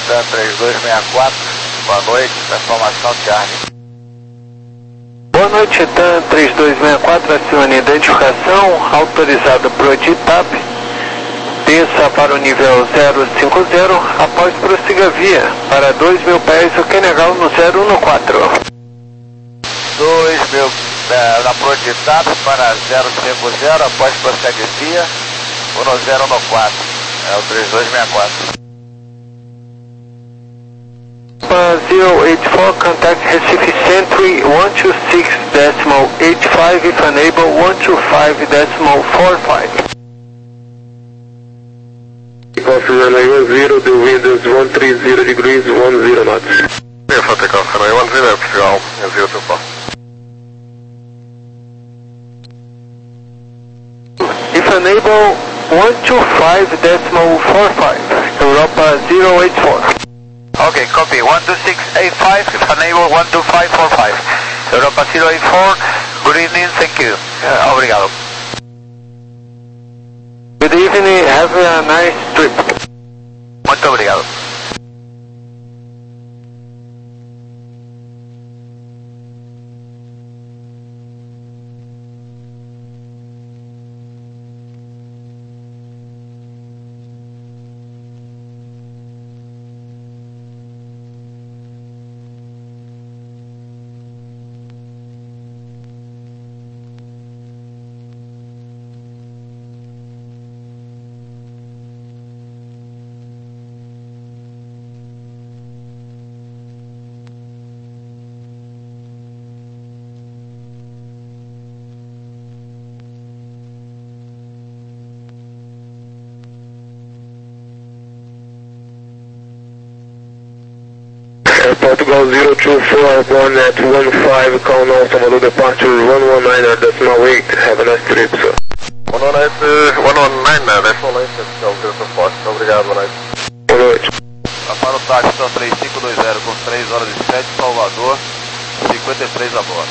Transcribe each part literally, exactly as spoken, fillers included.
Titan três dois seis quatro, boa noite, transformação de Arne. Boa noite, Titan três dois seis quatro, acione identificação, autorizada para o EDITAP, desça para o nível zero cinco zero, após prossiga via para dois mil pés, o Kenegal no zero um quatro. dois mil é, na ProEDITAP para zero cinco zero, após prossegue via, no zero um quatro, é o três dois seis quatro. zero oito quatro, contact Recife Sentry one two six decimal eight five, if unable one two five decimal four five. Confirm runway zero, the wind is one three zero degrees, one zero knots. Clear for takeoff, runway one zero, Portugal, zero two four. If unable one two five decimal four five, Europa zero eight four. Ok, copy, one two six eight five, if unable one two five four five. Europa zero eight four, good evening, thank you. Uh, obrigado. Good evening, have a nice trip. Muito obrigado. Portugal zero two four, airborne at one five, call now, Salvador departure one one nine, decimal eight, have a nice trip, sir. one one nine, one one nine, decimal eight, Portugal zero two four, obrigado, boa noite. Boa noite. Para o táxi três cinco dois zero com três horas e sete, Salvador, cinquenta e três a bordo.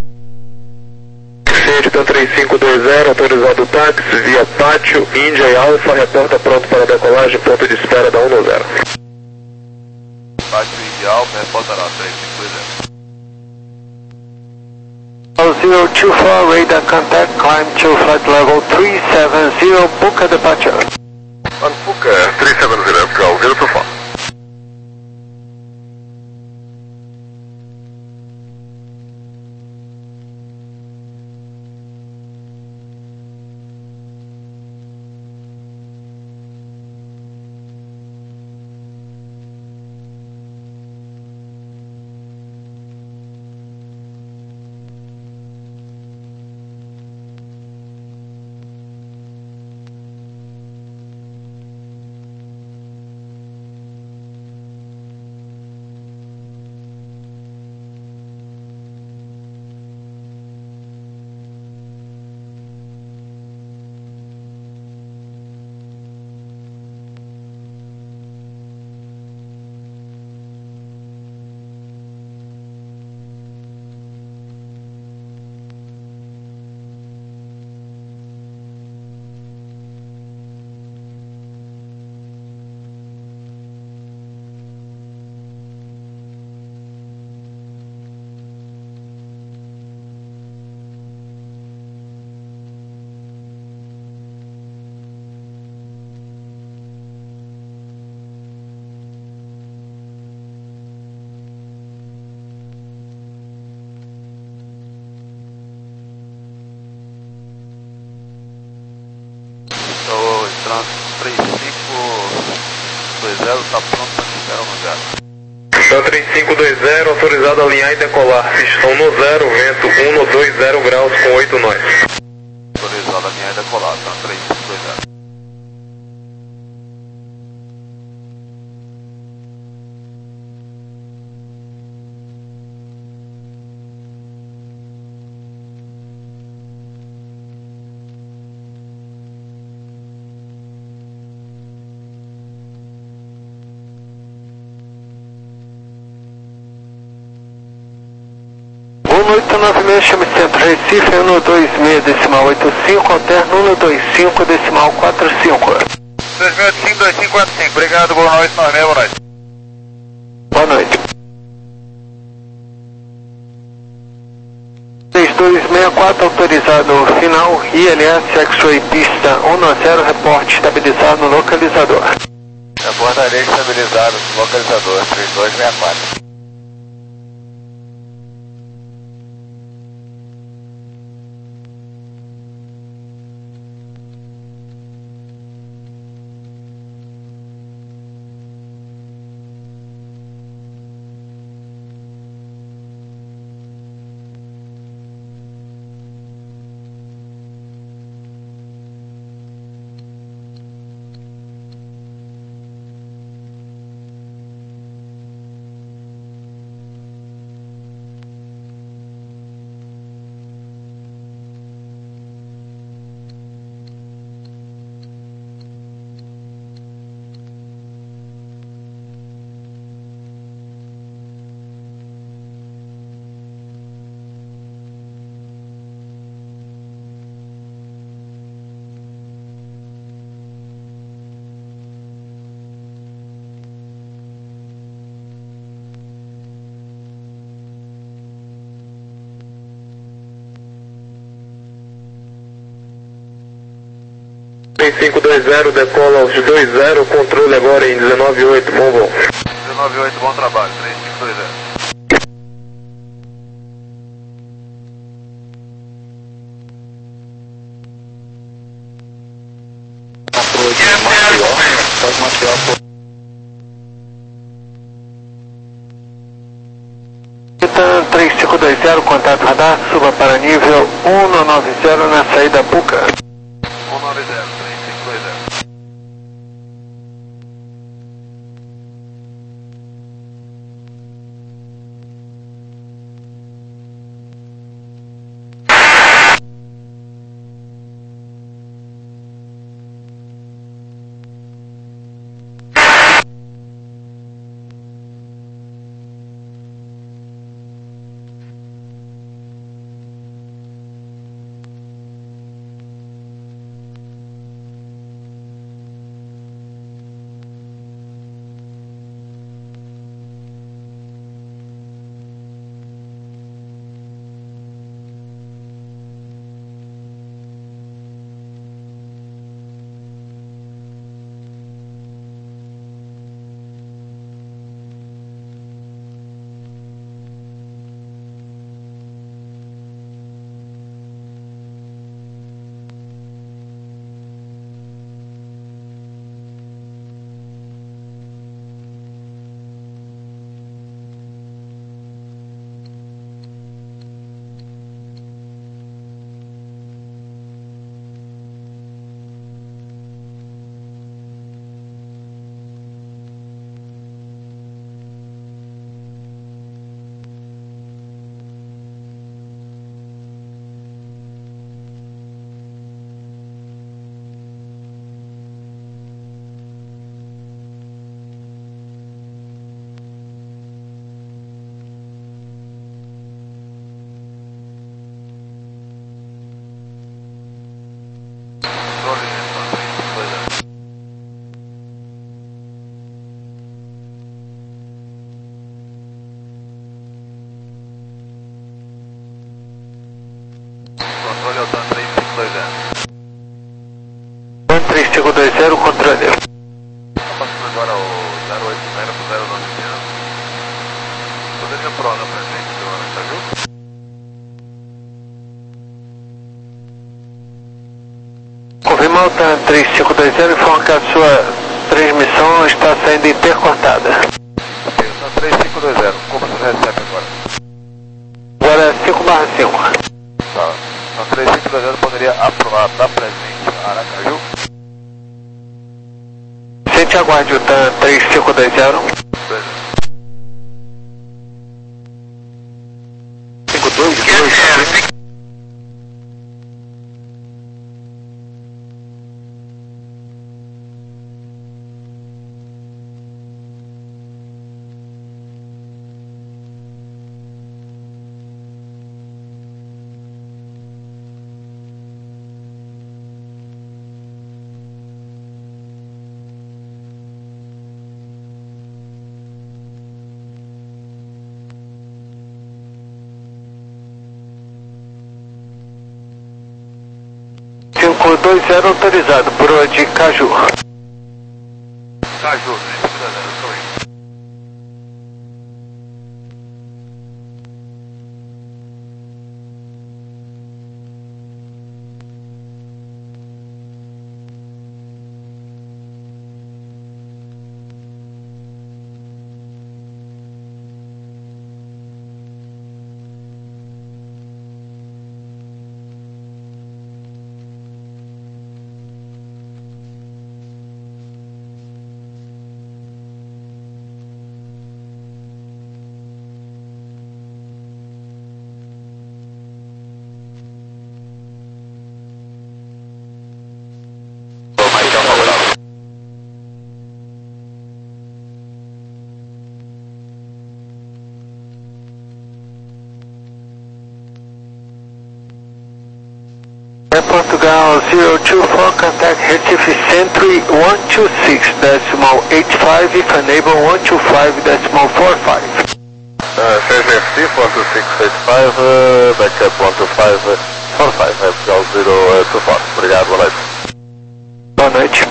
Ciente três cinco dois zero, autorizado o táxi, via Pátio, Índia e Alfa, reporta pronto para decolagem, ponto de espera da um zero. Pátio ideal, reportará três cinco dois zero. zero two four, radar contact, climb to flight level three seven zero, book a departure. On Puka, three seven zero, Portugal zero two four. três cinco dois zero, está pronto para chegar ao lugar. Então três cinco dois zero, autorizado a alinhar e decolar. Pistão no zero, vento um no dois zero graus com oito nós. Autorizado a alinhar e decolar, tá três cinco dois zero. um oito nove seis, chame centro Recife, um dois seis decimal oito cinco, alterno um dois cinco decimal quatro cinco. dois mil e oitenta e cinco, dois cinco quatro cinco, obrigado, boa noite, nós mesmo, boa noite. Boa noite. três dois seis quatro, autorizado final, I L S, X-Ray pista um zero, reporte estabilizado no localizador. Reportaria estabilizado no localizador, três dois seis quatro. cinco dois zero, decola aos dois zero, controle agora em dezenove oito, bom voo. dezenove oito, bom trabalho, três cinco dois zero. Titan três cinco dois zero, contato radar, suba para nível um nove zero na saída Buca. um nove zero, três cinco dois zero. Controle Altan três cinco dois zero. três cinco dois zero, controle. Passando agora o zero oito zero para o zero nove zero. Poderia prona pra gente, tá viu? Confirma Altan três cinco dois zero, informa que a sua transmissão está saindo intercortada. Ok, Altan três cinco dois zero, como você recebe agora? Agora é cinco barra cinco. Tá, Altan três cinco dois zero poderia aprovar, tá presente, Aracaju? Sente aguarde o Altan três cinco dois zero. Beleza. cinco dois dois. dois zero autorizado, Pro de Caju. Caju, três cinco dois zero, estou aí. Portugal zero two four, contact Recife Century one two six decimal eight five, if enable one two five decimal four five. Uh, C G F C four two six eight five, uh, backup one two five four five, Portugal zero two four. Obrigado, boa noite. Boa noite.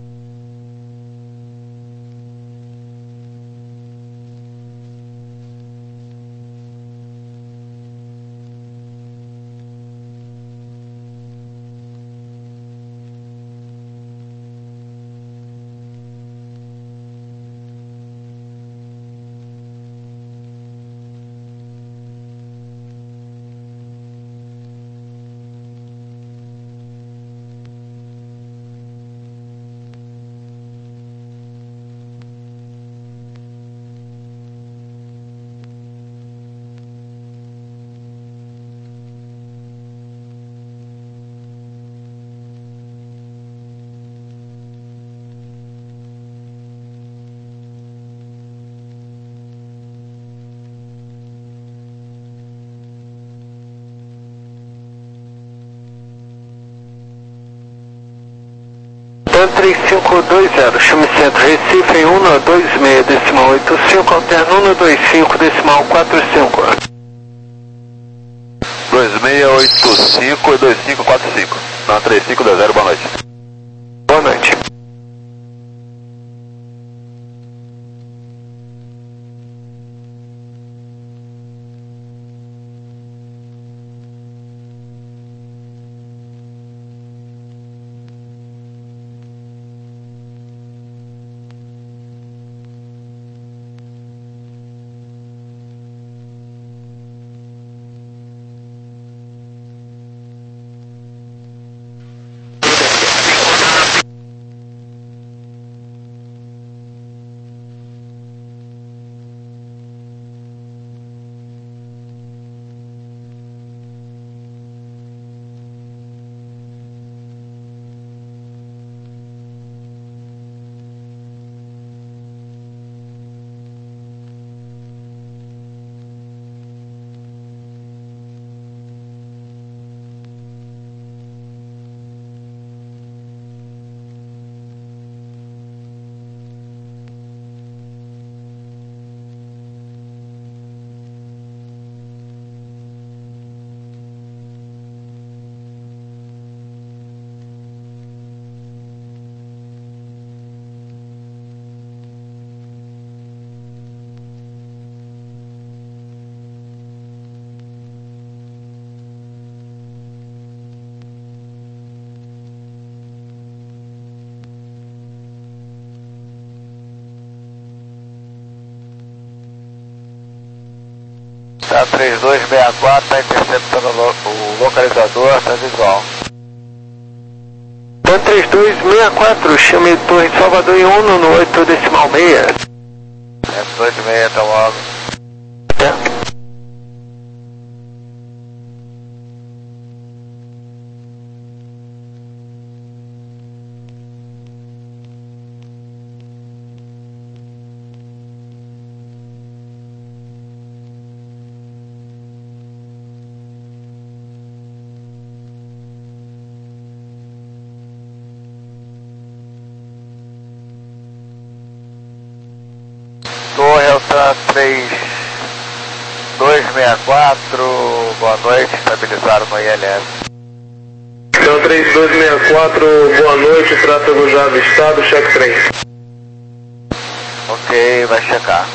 três cinco dois zero, chame centro Recife em um dois seis decimal oito cinco, alterno um dois cinco decimal quatro cinco. dois seis oito cinco e dois cinco quatro cinco. Não, três cinco dois zero, boa noite. Boa noite. Tá três dois seis quatro, está interceptando o localizador, tá visual. Pan três dois seis quatro, chame Torre Salvador em um no oito decimal seis. É oito seis, tá logo. Tá. Torre Alta três dois seis quatro, boa noite, estabilizaram no I L S. Então três dois seis quatro, boa noite, tráfego já avistado, check três. Ok, vai checar.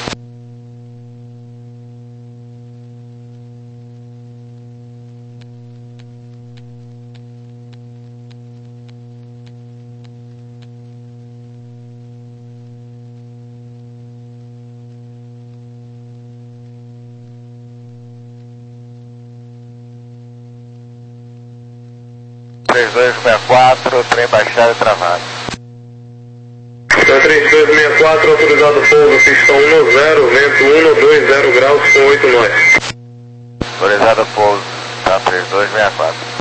três dois seis quatro, trem baixado e travado. Então três dois seis quatro, autorizado pouso, pistão um zero, vento um dois zero graus com oito nós. Autorizado pouso, tá, três dois seis quatro.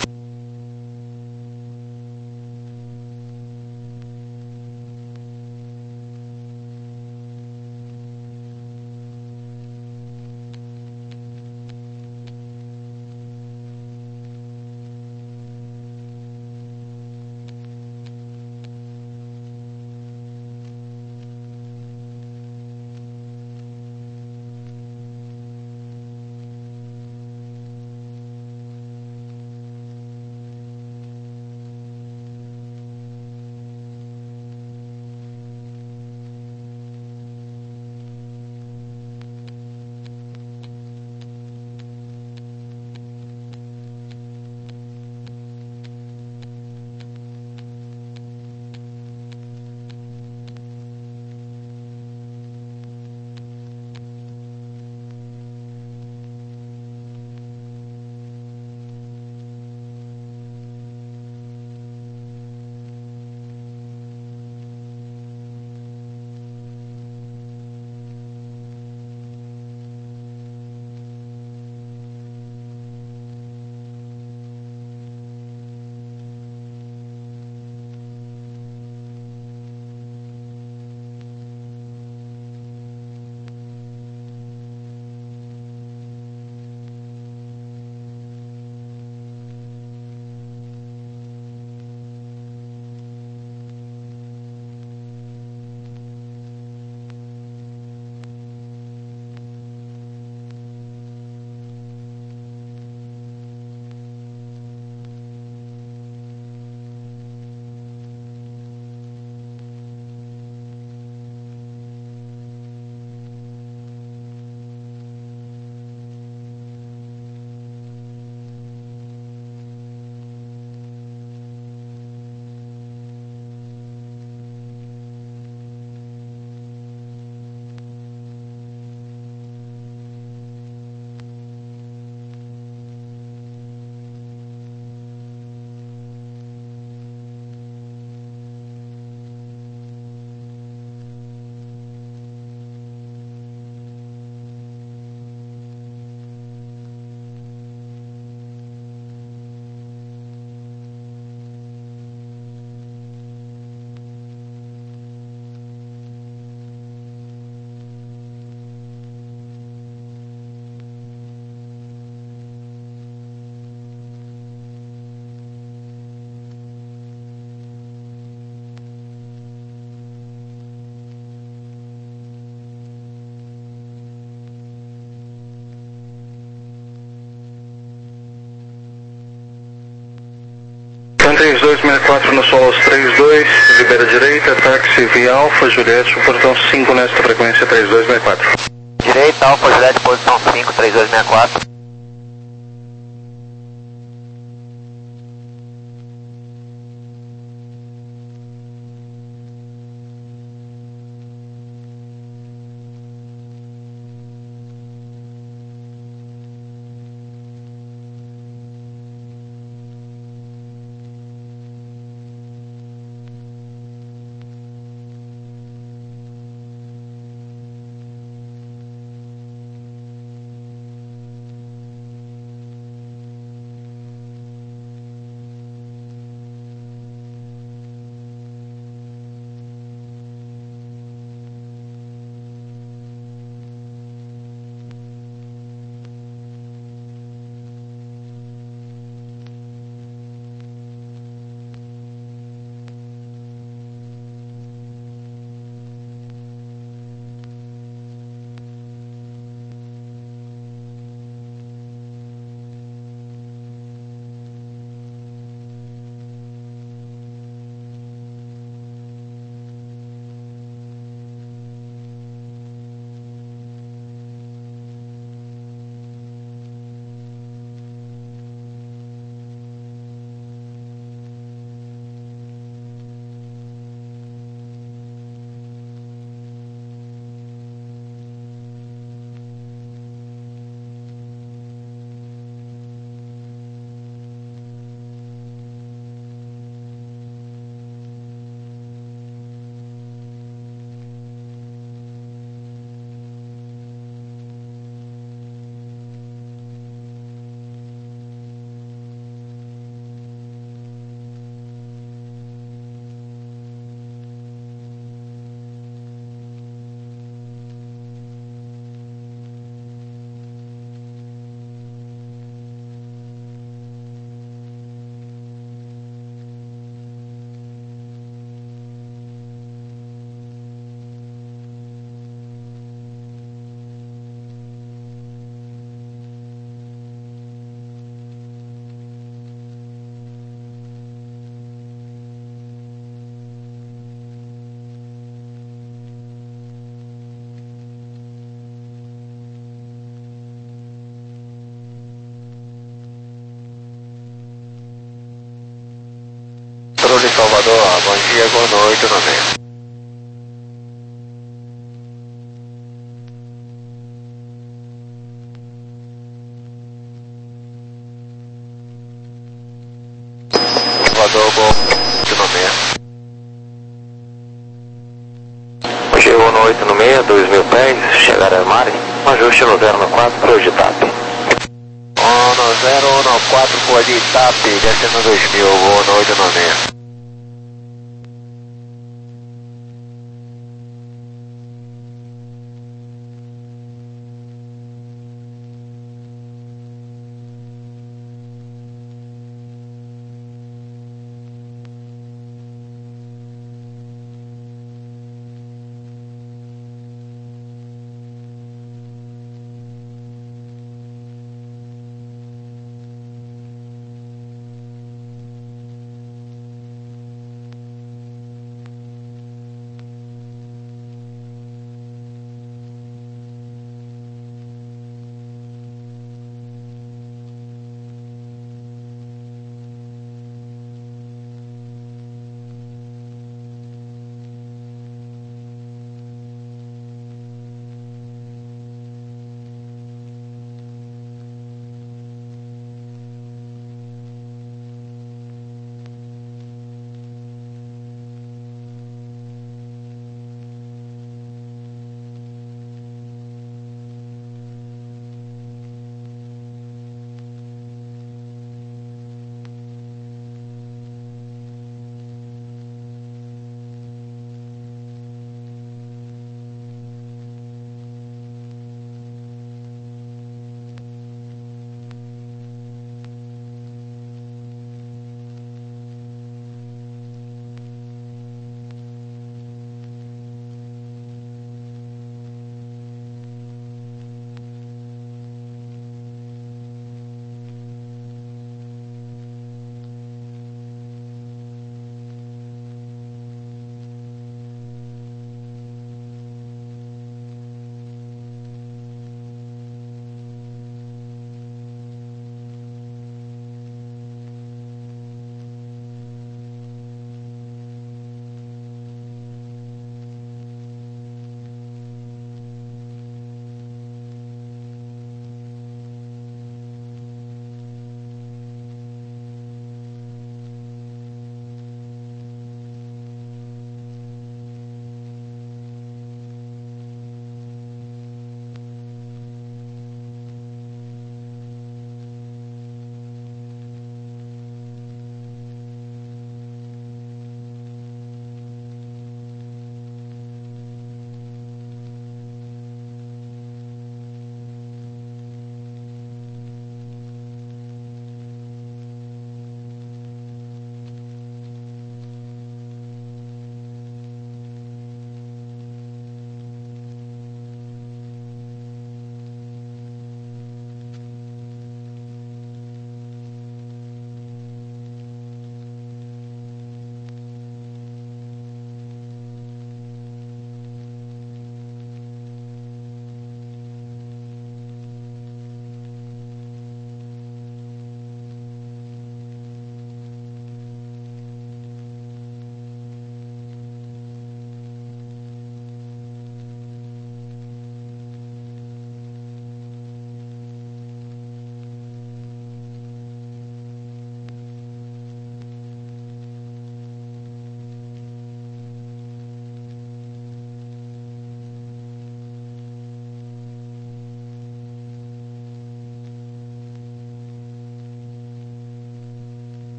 três dois seis quatro no Solos três dois, libera direita, táxi via Alfa, Juliette, portão cinco nesta frequência três dois seis quatro. Direita, Alfa, Juliette, posição cinco, três dois seis quatro. Salvador, bom dia, boa noite, no meio. Salvador, bom noite, no meio. Bom dia, boa noite, no meio, dois mil pés, chegar a Mari, ajuste no zero quatro para o D T A P. No zero quatro para o D T A P, descendo dois mil, boa noite, no meio.